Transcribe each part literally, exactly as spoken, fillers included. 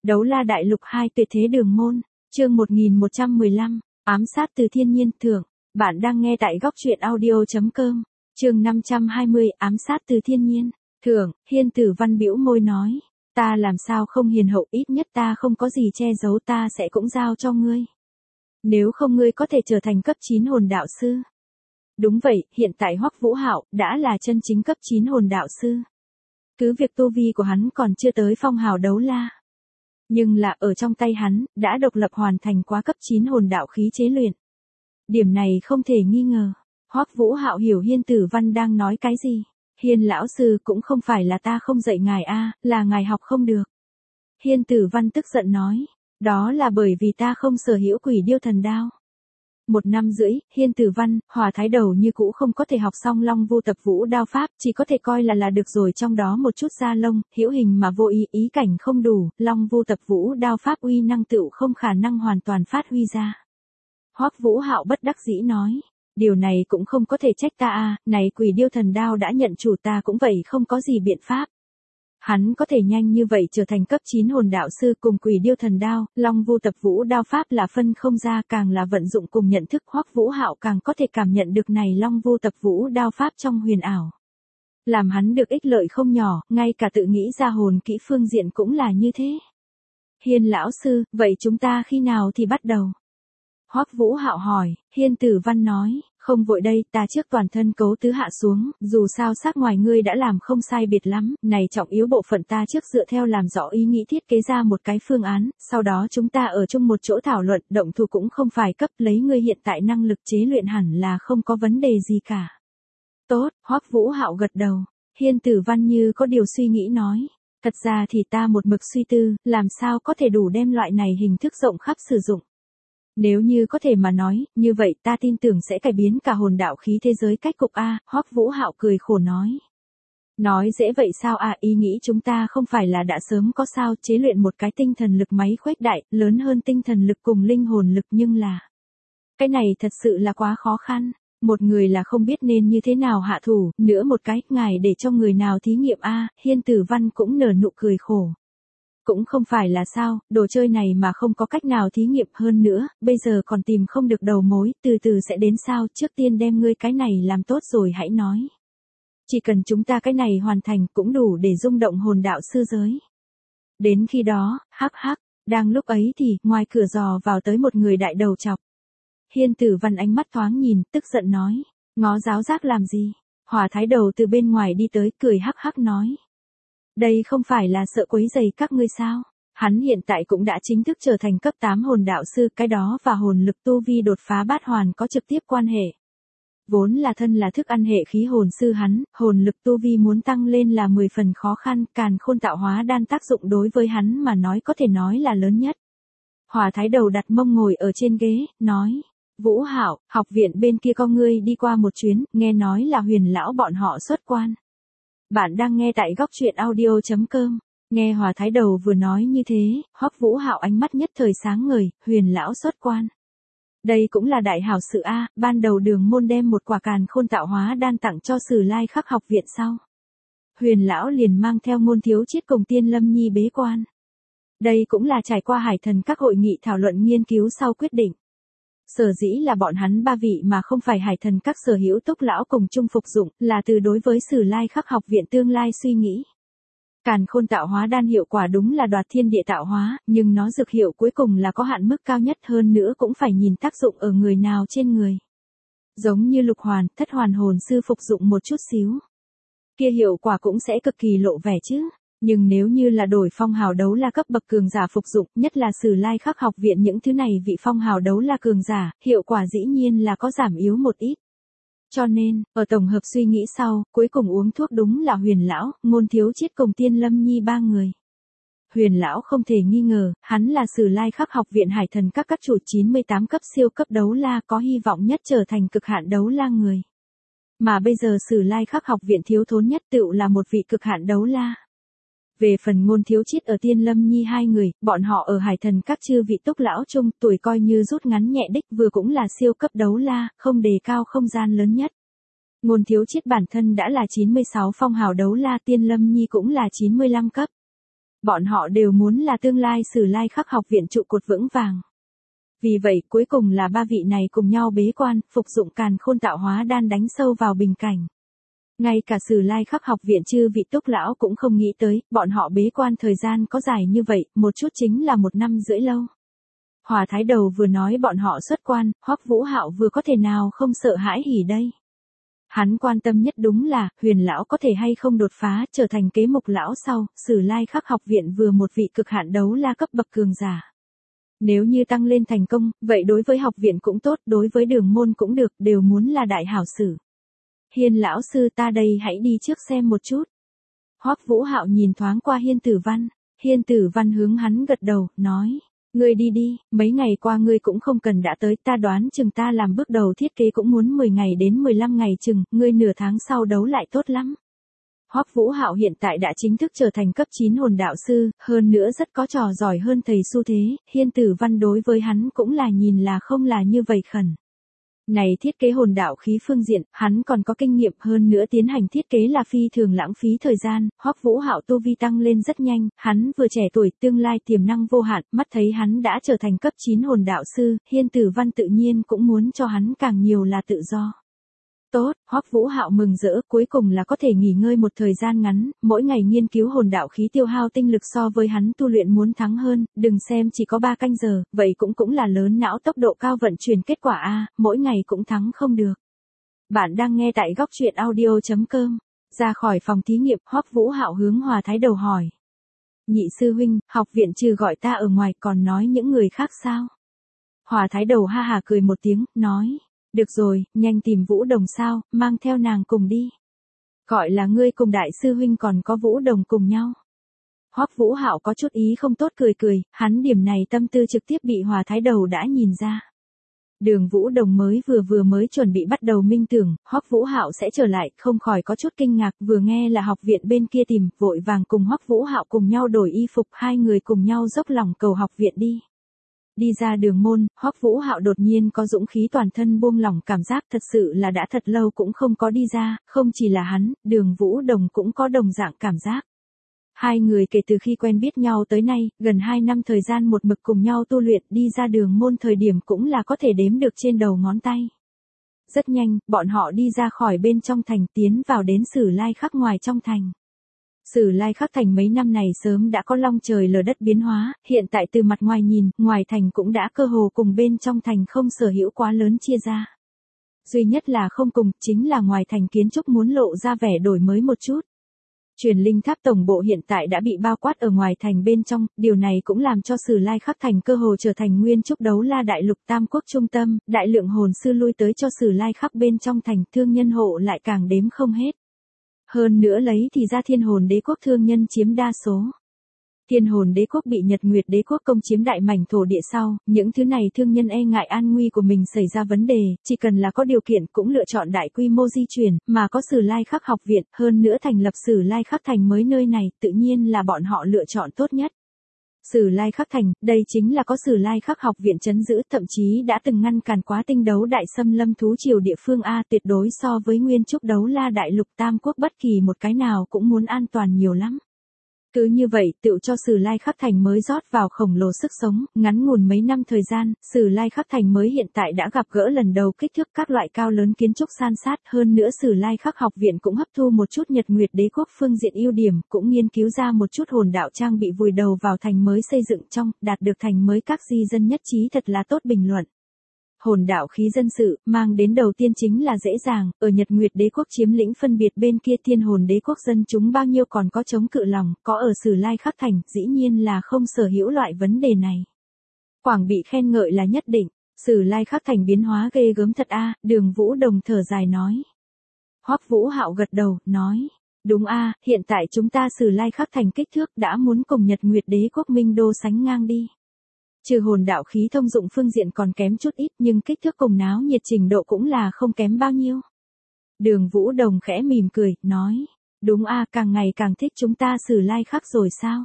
Đấu la đại lục hai tuyệt thế đường môn, chương một nghìn một trăm mười lăm, ám sát từ thiên nhiên thưởng. Bạn đang nghe tại góc truyện audio chấm com, chương năm trăm hai mươi, ám sát từ thiên nhiên thưởng. Hiên Tử Văn bĩu môi nói, ta làm sao không hiền hậu, ít nhất ta không có gì che giấu, ta sẽ cũng giao cho ngươi. Nếu không ngươi có thể trở thành cấp chín hồn đạo sư. Đúng vậy, hiện tại Hoắc Vũ Hạo đã là chân chính cấp chín hồn đạo sư. Cứ việc tu vi của hắn còn chưa tới phong hào đấu la. Nhưng là ở trong tay hắn, đã độc lập hoàn thành quá cấp chín hồn đạo khí chế luyện. Điểm này không thể nghi ngờ. Hoắc Vũ Hạo hiểu Hiên Tử Văn đang nói cái gì. Hiên lão sư, cũng không phải là ta không dạy ngài a, là ngài học không được. Hiên Tử Văn tức giận nói, đó là bởi vì ta không sở hữu Quỷ Điêu Thần Đao. Một năm rưỡi, Hiên Tử Văn, Hòa Thái Đầu như cũ không có thể học xong Long Vu Tập Vũ đao pháp, chỉ có thể coi là là được rồi, trong đó một chút da lông, hữu hình mà vô ý, ý cảnh không đủ, Long Vu Tập Vũ đao pháp uy năng tựu không khả năng hoàn toàn phát huy ra. Hoắc Vũ Hạo bất đắc dĩ nói, điều này cũng không có thể trách ta a, này Quỷ Điêu Thần Đao đã nhận chủ, ta cũng vậy không có gì biện pháp. Hắn có thể nhanh như vậy trở thành cấp chín hồn đạo sư, cùng Quỷ Điêu Thần Đao, Long Vu Tập Vũ đao pháp là phân không ra, càng là vận dụng cùng nhận thức. Hoắc Vũ Hạo càng có thể cảm nhận được này Long Vu Tập Vũ đao pháp trong huyền ảo. Làm hắn được ích lợi không nhỏ, ngay cả tự nghĩ ra hồn kỹ phương diện cũng là như thế. Hiên lão sư, vậy chúng ta khi nào thì bắt đầu? Hoắc Vũ Hạo hỏi. Hiên Tử Văn nói, không vội đây, ta trước toàn thân cấu tứ hạ xuống, dù sao sát ngoài ngươi đã làm không sai biệt lắm, này trọng yếu bộ phận ta trước dựa theo làm rõ ý nghĩ thiết kế ra một cái phương án, sau đó chúng ta ở chung một chỗ thảo luận, động thủ cũng không phải cấp, lấy ngươi hiện tại năng lực chế luyện hẳn là không có vấn đề gì cả. Tốt, Hoắc Vũ Hạo gật đầu. Hiên Tử Văn như có điều suy nghĩ nói, thật ra thì ta một mực suy tư, làm sao có thể đủ đem loại này hình thức rộng khắp sử dụng. Nếu như có thể mà nói, như vậy ta tin tưởng sẽ cải biến cả hồn đạo khí thế giới cách cục a. Hoắc Vũ Hạo cười khổ nói. Nói dễ vậy sao a, ý nghĩ chúng ta không phải là đã sớm có sao, chế luyện một cái tinh thần lực máy khuếch đại, lớn hơn tinh thần lực cùng linh hồn lực, nhưng là cái này thật sự là quá khó khăn. Một người là không biết nên như thế nào hạ thủ, nữa một cái, ngài để cho người nào thí nghiệm a. Hiên Tử Văn cũng nở nụ cười khổ. Cũng không phải là sao, đồ chơi này mà không có cách nào thí nghiệm, hơn nữa, bây giờ còn tìm không được đầu mối, từ từ sẽ đến sao, trước tiên đem ngươi cái này làm tốt rồi hãy nói. Chỉ cần chúng ta cái này hoàn thành cũng đủ để rung động hồn đạo sư giới. Đến khi đó, hắc hắc, đang lúc ấy thì, ngoài cửa dò vào tới một người đại đầu chọc. Hiên Tử Văn ánh mắt thoáng nhìn, tức giận nói, ngó giáo giác làm gì? Hòa Thái Đầu từ bên ngoài đi tới, cười hắc hắc nói. Đây không phải là sợ quấy rầy các ngươi sao? Hắn hiện tại cũng đã chính thức trở thành cấp tám hồn đạo sư, cái đó và hồn lực tu vi đột phá bát hoàn có trực tiếp quan hệ. Vốn là thân là thức ăn hệ khí hồn sư hắn, hồn lực tu vi muốn tăng lên là mười phần khó khăn, Càn Khôn Tạo Hóa Đan tác dụng đối với hắn mà nói có thể nói là lớn nhất. Hòa Thái Đầu đặt mông ngồi ở trên ghế, nói, Vũ Hạo, học viện bên kia có ngươi đi qua một chuyến, nghe nói là Huyền lão bọn họ xuất quan. Bạn đang nghe tại góc truyện audio chấm com. Nghe Hòa Thái Đầu vừa nói như thế, Hoắc Vũ Hạo ánh mắt nhất thời sáng ngời, Huyền lão xuất quan. Đây cũng là đại hảo sự a, ban đầu Đường môn đem một quả Càn Khôn Tạo Hóa Đan tặng cho Sử Lai Khắc học viện sau. Huyền lão liền mang theo Ngôn Thiếu Chiết cùng Tiên Lâm Nhi bế quan. Đây cũng là trải qua Hải Thần các hội nghị thảo luận nghiên cứu sau quyết định. Sở dĩ là bọn hắn ba vị mà không phải Hải Thần các sở hữu Túc lão cùng chung phục dụng, là từ đối với Sử Lai Khắc học viện tương lai suy nghĩ. Càn Khôn Tạo Hóa Đan hiệu quả đúng là đoạt thiên địa tạo hóa, nhưng nó dược hiệu cuối cùng là có hạn mức cao nhất, hơn nữa cũng phải nhìn tác dụng ở người nào trên người. Giống như Lục Hoàn, Thất Hoàn hồn sư phục dụng một chút xíu, kia hiệu quả cũng sẽ cực kỳ lộ vẻ chứ. Nhưng nếu như là đổi phong hào đấu la cấp bậc cường giả phục dụng, nhất là Sử Lai Khắc học viện những thứ này vị phong hào đấu la cường giả, hiệu quả dĩ nhiên là có giảm yếu một ít. Cho nên, ở tổng hợp suy nghĩ sau, cuối cùng uống thuốc đúng là Huyền lão, Ngôn Thiếu Chiết cùng Tiên Lâm Nhi ba người. Huyền lão không thể nghi ngờ, hắn là Sử Lai Khắc học viện Hải Thần các các chủ chín mươi tám cấp siêu cấp đấu la, có hy vọng nhất trở thành cực hạn đấu la người. Mà bây giờ Sử Lai Khắc học viện thiếu thốn nhất tựu là một vị cực hạn đấu la. Về phần Ngôn Thiếu Chiết ở Tiên Lâm Nhi hai người, bọn họ ở Hải Thần các chư vị Túc lão chung, tuổi coi như rút ngắn nhẹ đích, vừa cũng là siêu cấp đấu la, không đề cao không gian lớn nhất. Ngôn Thiếu Chiết bản thân đã là chín mươi sáu phong hào đấu la, Tiên Lâm Nhi cũng là chín mươi lăm cấp. Bọn họ đều muốn là tương lai Sử Lai Khắc học viện trụ cột vững vàng. Vì vậy, cuối cùng là ba vị này cùng nhau bế quan, phục dụng càn khôn tạo hóa đan đánh sâu vào bình cảnh. Ngay cả Sử Lai Khắc học viện chư vị túc lão cũng không nghĩ tới, bọn họ bế quan thời gian có dài như vậy, một chút chính là một năm rưỡi lâu. Hòa Thái Đầu vừa nói bọn họ xuất quan, Hoắc Vũ Hạo vừa có thể nào không sợ hãi hỉ đây. Hắn quan tâm nhất đúng là, Huyền lão có thể hay không đột phá, trở thành kế mục lão sau, Sử Lai Khắc học viện vừa một vị cực hạn đấu la cấp bậc cường giả. Nếu như tăng lên thành công, vậy đối với học viện cũng tốt, đối với đường môn cũng được, đều muốn là đại hảo sử. Hiên lão sư ta đây hãy đi trước xem một chút. Hoắc Vũ Hạo nhìn thoáng qua Hiên Tử Văn, Hiên Tử Văn hướng hắn gật đầu, nói, ngươi đi đi, mấy ngày qua ngươi cũng không cần đã tới, ta đoán chừng ta làm bước đầu thiết kế cũng muốn mười ngày đến mười lăm ngày chừng, ngươi nửa tháng sau đấu lại tốt lắm. Hoắc Vũ Hạo hiện tại đã chính thức trở thành cấp chín hồn đạo sư, hơn nữa rất có trò giỏi hơn thầy xu thế, Hiên Tử Văn đối với hắn cũng là nhìn là không là như vậy khẩn. Này thiết kế hồn đạo khí phương diện, hắn còn có kinh nghiệm hơn nữa tiến hành thiết kế là phi thường lãng phí thời gian, Hoắc Vũ Hạo tu vi tăng lên rất nhanh, hắn vừa trẻ tuổi tương lai tiềm năng vô hạn, mắt thấy hắn đã trở thành cấp chín hồn đạo sư, Hiên Tử Văn tự nhiên cũng muốn cho hắn càng nhiều là tự do. Tốt, Hoắc Vũ Hạo mừng rỡ, cuối cùng là có thể nghỉ ngơi một thời gian ngắn, mỗi ngày nghiên cứu hồn đạo khí tiêu hao tinh lực so với hắn tu luyện muốn thắng hơn, đừng xem chỉ có ba canh giờ, vậy cũng cũng là lớn não tốc độ cao vận chuyển kết quả a, mỗi ngày cũng thắng không được. Bạn đang nghe tại góc truyện audio chấm com. Ra khỏi phòng thí nghiệm, Hoắc Vũ Hạo hướng Hòa Thái Đầu hỏi: "Nhị sư huynh, học viện trừ gọi ta ở ngoài còn nói những người khác sao?" Hòa Thái Đầu ha hà cười một tiếng, nói: "Được rồi, nhanh tìm Vũ Đồng sao, mang theo nàng cùng đi. Gọi là ngươi cùng đại sư huynh còn có Vũ Đồng cùng nhau." Hoắc Vũ Hạo có chút ý không tốt cười cười, hắn điểm này tâm tư trực tiếp bị Hòa Thái Đầu đã nhìn ra. Đường Vũ Đồng mới vừa vừa mới chuẩn bị bắt đầu minh tưởng, Hoắc Vũ Hạo sẽ trở lại, không khỏi có chút kinh ngạc, vừa nghe là học viện bên kia tìm, vội vàng cùng Hoắc Vũ Hạo cùng nhau đổi y phục, hai người cùng nhau dốc lòng cầu học viện đi. Đi ra đường môn, Hoắc Vũ Hạo đột nhiên có dũng khí toàn thân buông lỏng, cảm giác thật sự là đã thật lâu cũng không có đi ra, không chỉ là hắn, Đường Vũ Đồng cũng có đồng dạng cảm giác. Hai người kể từ khi quen biết nhau tới nay, gần hai năm thời gian một mực cùng nhau tu luyện, đi ra đường môn thời điểm cũng là có thể đếm được trên đầu ngón tay. Rất nhanh, bọn họ đi ra khỏi bên trong thành, tiến vào đến Sử Lai Khắc ngoài trong thành. Sử Lai Khắc thành mấy năm này sớm đã có long trời lở đất biến hóa, hiện tại từ mặt ngoài nhìn, ngoài thành cũng đã cơ hồ cùng bên trong thành không sở hữu quá lớn chia ra. Duy nhất là không cùng, chính là ngoài thành kiến trúc muốn lộ ra vẻ đổi mới một chút. Truyền linh tháp tổng bộ hiện tại đã bị bao quát ở ngoài thành bên trong, điều này cũng làm cho Sử Lai Khắc thành cơ hồ trở thành nguyên trúc đấu la đại lục tam quốc trung tâm, đại lượng hồn sư lui tới cho Sử Lai Khắc bên trong thành, thương nhân hộ lại càng đếm không hết. Hơn nữa lấy thì ra Thiên Hồn Đế quốc thương nhân chiếm đa số. Thiên Hồn Đế quốc bị Nhật Nguyệt Đế quốc công chiếm đại mảnh thổ địa sau, những thứ này thương nhân e ngại an nguy của mình xảy ra vấn đề, chỉ cần là có điều kiện cũng lựa chọn đại quy mô di chuyển, mà có Sử Lai Khắc học viện, hơn nữa thành lập Sử Lai Khắc thành mới nơi này, tự nhiên là bọn họ lựa chọn tốt nhất. Sử Lai Khắc thành, đây chính là có Sử Lai Khắc học viện trấn giữ, thậm chí đã từng ngăn cản quá tinh đấu đại xâm lâm thú triều địa phương A, tuyệt đối so với nguyên trúc đấu la đại lục tam quốc bất kỳ một cái nào cũng muốn an toàn nhiều lắm. Cứ như vậy, tựu cho Sử Lai Khắc thành mới rót vào khổng lồ sức sống, ngắn ngủn mấy năm thời gian, Sử Lai Khắc thành mới hiện tại đã gặp gỡ lần đầu kích thước các loại cao lớn kiến trúc san sát, hơn nữa Sử Lai Khắc học viện cũng hấp thu một chút Nhật Nguyệt Đế quốc phương diện ưu điểm, cũng nghiên cứu ra một chút hồn đạo trang bị vùi đầu vào thành mới xây dựng trong, đạt được thành mới các di dân nhất trí thật là tốt bình luận. Hồn đạo khí dân sự, mang đến đầu tiên chính là dễ dàng, ở Nhật Nguyệt Đế quốc chiếm lĩnh phân biệt bên kia Thiên Hồn Đế quốc dân chúng bao nhiêu còn có chống cự lòng, có ở Sử Lai Khắc thành, dĩ nhiên là không sở hữu loại vấn đề này. Quảng bị khen ngợi là nhất định, Sử Lai Khắc thành biến hóa ghê gớm thật a, Đường Vũ Đồng thở dài nói. Hoắc Vũ Hạo gật đầu, nói, đúng a, hiện tại chúng ta Sử Lai Khắc thành kích thước đã muốn cùng Nhật Nguyệt Đế quốc Minh Đô sánh ngang đi. Trừ hồn đạo khí thông dụng phương diện còn kém chút ít, nhưng kích thước cùng náo nhiệt trình độ cũng là không kém bao nhiêu. Đường Vũ Đồng khẽ mỉm cười, nói, đúng a, càng ngày càng thích chúng ta Sử Lai Khắc rồi sao?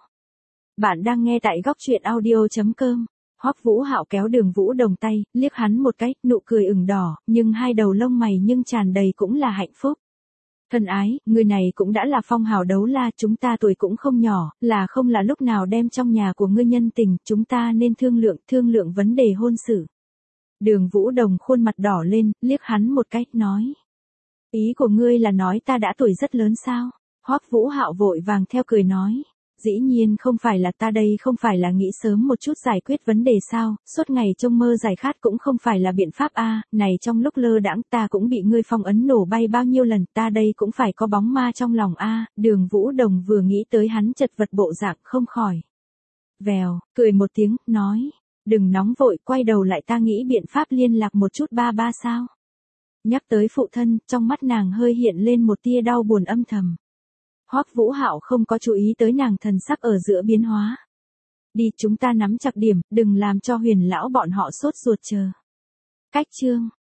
Bạn đang nghe tại góc truyện audio chấm com. Hoắc Vũ Hạo kéo Đường Vũ Đồng tay, liếc hắn một cái, nụ cười ửng đỏ, nhưng hai đầu lông mày nhưng tràn đầy cũng là hạnh phúc. Thân ái, người này cũng đã là phong hào đấu la, chúng ta tuổi cũng không nhỏ, là không là lúc nào đem trong nhà của ngươi nhân tình, chúng ta nên thương lượng, thương lượng vấn đề hôn sự. Đường Vũ Đồng khuôn mặt đỏ lên, liếc hắn một cái, nói. Ý của ngươi là nói ta đã tuổi rất lớn sao? Hoắc Vũ Hạo vội vàng theo cười nói. Dĩ nhiên không phải là ta đây không phải là nghĩ sớm một chút giải quyết vấn đề sao, suốt ngày trông mơ giải khát cũng không phải là biện pháp a. Này trong lúc lơ đãng ta cũng bị ngươi phong ấn nổ bay bao nhiêu lần, ta đây cũng phải có bóng ma trong lòng a. Đường Vũ Đồng vừa nghĩ tới hắn chật vật bộ dạng không khỏi. Vèo, cười một tiếng, nói, đừng nóng vội, quay đầu lại ta nghĩ biện pháp liên lạc một chút ba ba sao. Nhắc tới phụ thân, trong mắt nàng hơi hiện lên một tia đau buồn âm thầm. Hoắc Vũ Hạo không có chú ý tới nàng thần sắc ở giữa biến hóa. Đi, chúng ta nắm chặt điểm, đừng làm cho Huyền lão bọn họ sốt ruột chờ. Cách chương